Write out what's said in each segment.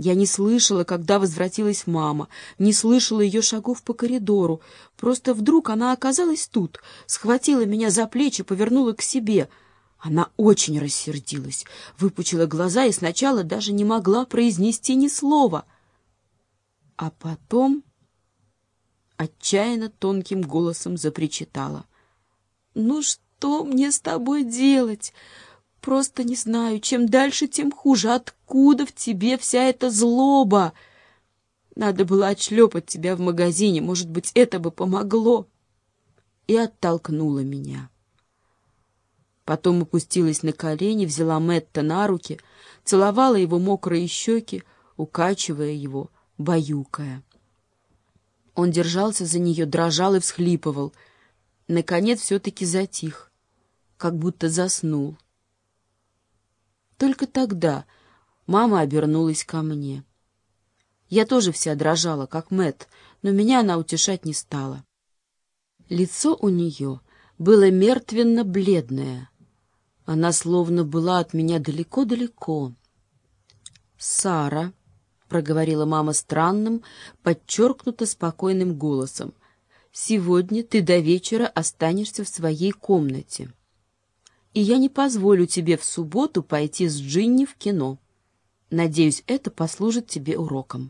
Я не слышала, когда возвратилась мама, не слышала ее шагов по коридору. Просто вдруг она оказалась тут, схватила меня за плечи, повернула к себе. Она очень рассердилась, выпучила глаза и сначала даже не могла произнести ни слова. А потом отчаянно тонким голосом запричитала: «Ну что мне с тобой делать? Просто не знаю, чем дальше, тем хуже. Откуда в тебе вся эта злоба? Надо было отшлепать тебя в магазине, может быть, это бы помогло». И оттолкнула меня. Потом опустилась на колени, взяла Мэтта на руки, целовала его мокрые щеки, укачивая его, баюкая. Он держался за нее, дрожал и всхлипывал. Наконец все-таки затих, как будто заснул. Только тогда мама обернулась ко мне. Я тоже вся дрожала, как Мэтт, но меня она утешать не стала. Лицо у нее было мертвенно-бледное. Она словно была от меня далеко-далеко. «Сара», — проговорила мама странным, подчеркнуто спокойным голосом, «сегодня ты до вечера останешься в своей комнате. И я не позволю тебе в субботу пойти с Джинни в кино. Надеюсь, это послужит тебе уроком».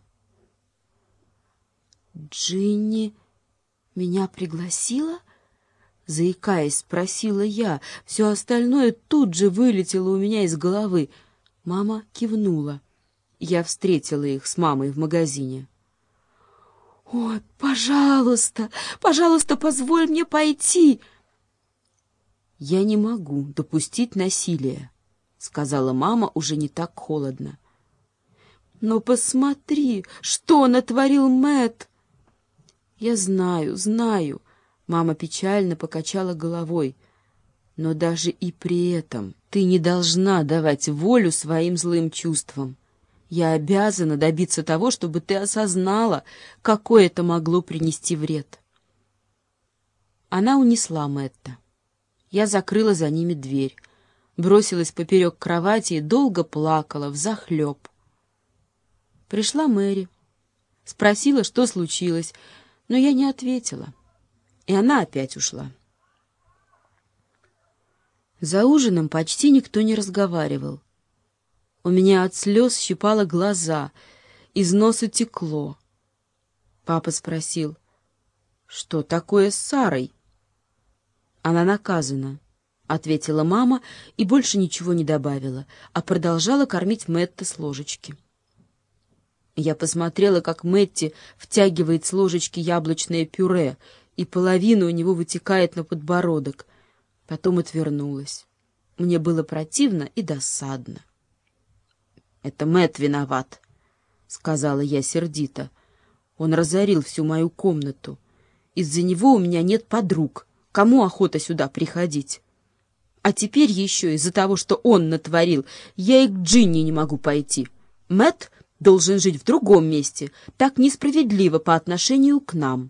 «Джинни меня пригласила?» Заикаясь, спросила я. Все остальное тут же вылетело у меня из головы. Мама кивнула. Я встретила их с мамой в магазине. «Ой, пожалуйста, пожалуйста, позволь мне пойти!» «Я не могу допустить насилия», — сказала мама уже не так холодно. «Но посмотри, что натворил Мэтт!» «Я знаю, знаю», — мама печально покачала головой. «Но даже и при этом ты не должна давать волю своим злым чувствам. Я обязана добиться того, чтобы ты осознала, какой это могло принести вред». Она унесла Мэтта. Я закрыла за ними дверь, бросилась поперек кровати и долго плакала взахлеб. Пришла Мэри, спросила, что случилось, но я не ответила, и она опять ушла. За ужином почти никто не разговаривал. У меня от слез щипало глаза, из носа текло. Папа спросил: «Что такое с Сарой?» «Она наказана», — ответила мама и больше ничего не добавила, а продолжала кормить Мэтта с ложечки. Я посмотрела, как Мэтти втягивает с ложечки яблочное пюре, и половина у него вытекает на подбородок. Потом отвернулась. Мне было противно и досадно. «Это Мэтт виноват», — сказала я сердито. «Он разорил всю мою комнату. Из-за него у меня нет подруг. Кому охота сюда приходить? А теперь еще из-за того, что он натворил, я и к Джинни не могу пойти. Мэтт должен жить в другом месте. Так несправедливо по отношению к нам».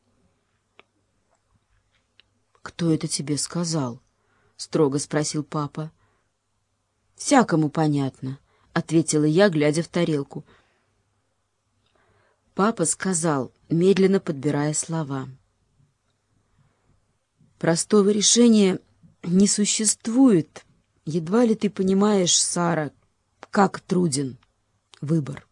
«Кто это тебе сказал?» — строго спросил папа. «Всякому понятно», — ответила я, глядя в тарелку. Папа сказал, медленно подбирая слова: «Простого решения не существует. Едва ли ты понимаешь, Сара, как труден выбор».